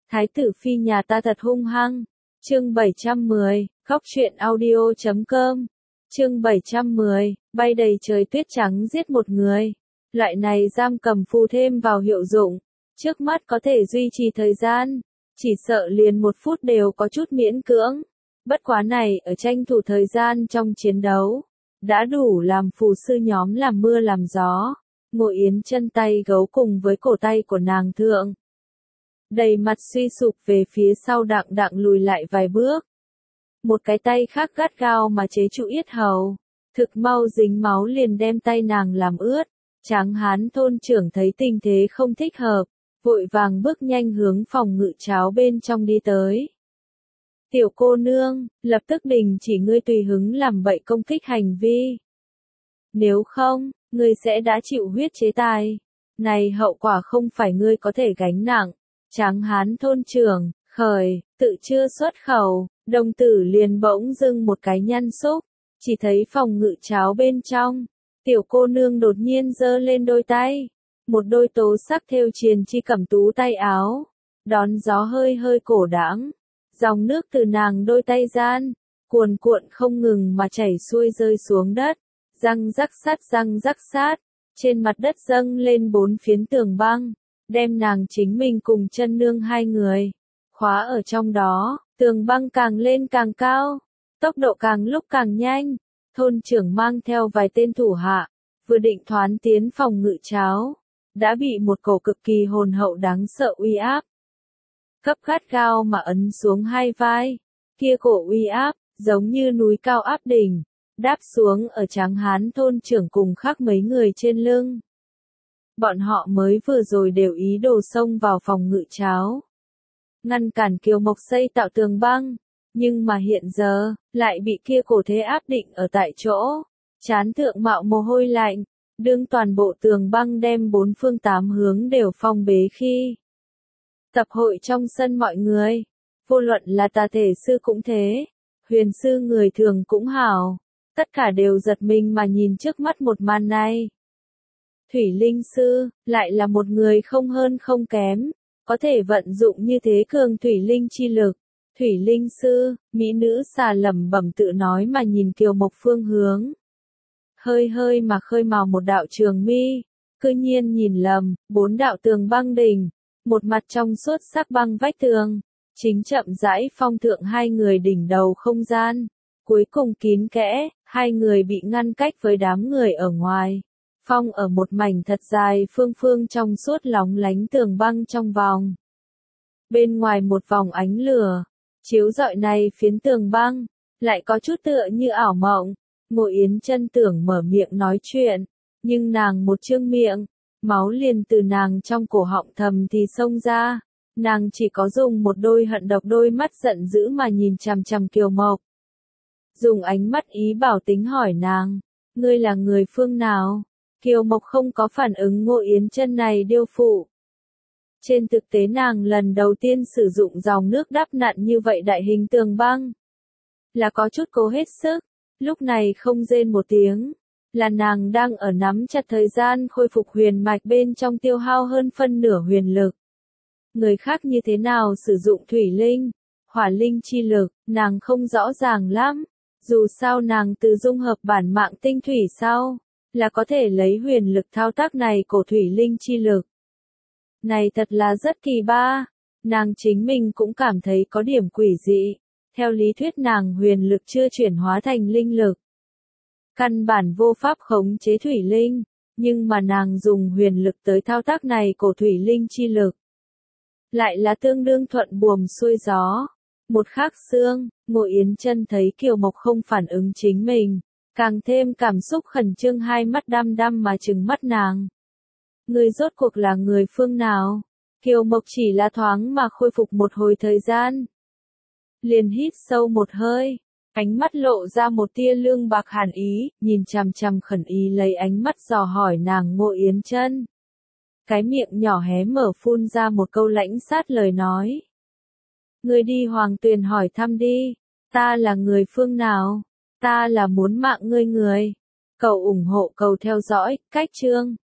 Thái tử phi nhà ta thật hung hăng. Chương 710, Khóc truyện audio.com. Chương 710, bay đầy trời tuyết trắng giết một người. Loại này giam cầm phù thêm vào hiệu dụng, trước mắt có thể duy trì thời gian, chỉ sợ liền 1 phút đều có chút miễn cưỡng. Bất quá này ở tranh thủ thời gian trong chiến đấu, đã đủ làm phù sư nhóm làm mưa làm gió. Ngộ Yến chân tay gấu cùng với cổ tay của nàng thượng. Đầy mặt suy sụp về phía sau đặng đặng lùi lại vài bước. Một cái tay khác gắt gao mà chế trụ yết hầu. Thực mau dính máu liền đem tay nàng làm ướt. Tráng hán thôn trưởng thấy tình thế không thích hợp, vội vàng bước nhanh hướng phòng ngự cháo bên trong đi tới. Tiểu cô nương, lập tức đình chỉ ngươi tùy hứng làm bậy công kích hành vi. Nếu không, ngươi sẽ đã chịu huyết chế tài. Này hậu quả không phải ngươi có thể gánh nặng. Tráng hán thôn trưởng, khởi, tự chưa xuất khẩu, đồng tử liền bỗng dưng một cái nhăn xúc. Chỉ thấy phòng ngự cháo bên trong. Tiểu cô nương đột nhiên giơ lên đôi tay. Một đôi tố sắc thêu triền chi cẩm tú tay áo. Đón gió hơi hơi cổ đãng. Dòng nước từ nàng đôi tay gian, cuồn cuộn không ngừng mà chảy xuôi rơi xuống đất. Răng rắc sát, trên mặt đất dâng lên 4 phiến tường băng, đem nàng chính mình cùng chân nương 2 người khóa ở trong đó. Tường băng càng lên càng cao, tốc độ càng lúc càng nhanh. Thôn trưởng mang theo vài tên thủ hạ, vừa định thoán tiến phòng ngự cháo, đã bị một cổ cực kỳ hồn hậu đáng sợ uy áp cấp gắt gao mà ấn xuống 2 vai. Kia cổ uy áp, giống như núi cao áp đỉnh, đáp xuống ở Tráng hán thôn trưởng cùng khác mấy người trên lưng. Bọn họ mới vừa rồi đều ý đồ xông vào phòng ngự cháo, ngăn cản Kiều Mộc xây tạo tường băng, nhưng mà hiện giờ, lại bị kia cổ thế áp định ở tại chỗ. Trán thượng mạo mồ hôi lạnh, đương toàn bộ tường băng đem 4 phương 8 hướng đều phong bế khi. Tập hội trong sân mọi người, vô luận là tà thể sư cũng thế, huyền sư người thường cũng hảo, tất cả đều giật mình mà nhìn trước mắt một màn này. Thủy linh sư, lại là một người không hơn không kém, có thể vận dụng như thế cường thủy linh chi lực. Thủy linh sư, mỹ nữ xà lẩm bẩm tự nói mà nhìn Kiều Mộc phương hướng. Hơi hơi mà khơi mào một đạo trường mi, cư nhiên nhìn lầm, 4 đạo tường băng đỉnh, một mặt trong suốt sắc băng vách tường, chính chậm rãi phong thượng 2 người đỉnh đầu không gian. Cuối cùng kín kẽ, 2 người bị ngăn cách với đám người ở ngoài. Phong ở một mảnh thật dài phương phương trong suốt lóng lánh tường băng trong vòng. Bên ngoài một vòng ánh lửa, chiếu rọi này phiến tường băng, lại có chút tựa như ảo mộng. Ngộ Yến chân tưởng mở miệng nói chuyện, nhưng nàng một trương miệng, máu liền từ nàng trong cổ họng thầm thì xông ra. Nàng chỉ có dùng một đôi hận độc đôi mắt giận dữ mà nhìn chằm chằm Kiều Mộc. Dùng ánh mắt ý bảo tính hỏi nàng, ngươi là người phương nào? Kiều Mộc không có phản ứng Ngộ Yến chân này điêu phụ. Trên thực tế nàng lần đầu tiên sử dụng dòng nước đắp nặn như vậy đại hình tường băng. Là có chút cố hết sức, lúc này không rên một tiếng. Là nàng đang ở nắm chặt thời gian khôi phục huyền mạch bên trong tiêu hao hơn phân nửa huyền lực. Người khác như thế nào sử dụng thủy linh, hỏa linh chi lực, nàng không rõ ràng lắm. Dù sao nàng từ dung hợp bản mạng tinh thủy sau, là có thể lấy huyền lực thao tác này cổ thủy linh chi lực. Này thật là rất kỳ ba, nàng chính mình cũng cảm thấy có điểm quỷ dị. Theo lý thuyết nàng huyền lực chưa chuyển hóa thành linh lực, căn bản vô pháp khống chế thủy linh, nhưng mà nàng dùng huyền lực tới thao tác này cổ thủy linh chi lực. Lại là tương đương thuận buồm xuôi gió. Một khắc xương, Ngộ Yến chân thấy Kiều Mộc không phản ứng chính mình, càng thêm cảm xúc khẩn trương, 2 mắt đăm đăm mà trừng mắt nàng. Người rốt cuộc là người phương nào? Kiều Mộc chỉ là thoáng mà khôi phục một hồi thời gian. Liền hít sâu một hơi, ánh mắt lộ ra một tia lương bạc hàn ý, nhìn chằm chằm khẩn ý lấy ánh mắt dò hỏi nàng Ngộ Yến chân. Cái miệng nhỏ hé mở phun ra một câu lãnh sát lời nói. Ngươi đi Hoàng Tuyền hỏi thăm đi, ta là người phương nào? Ta là muốn mạng ngươi người. Cầu ủng hộ, cầu theo dõi, cách chương.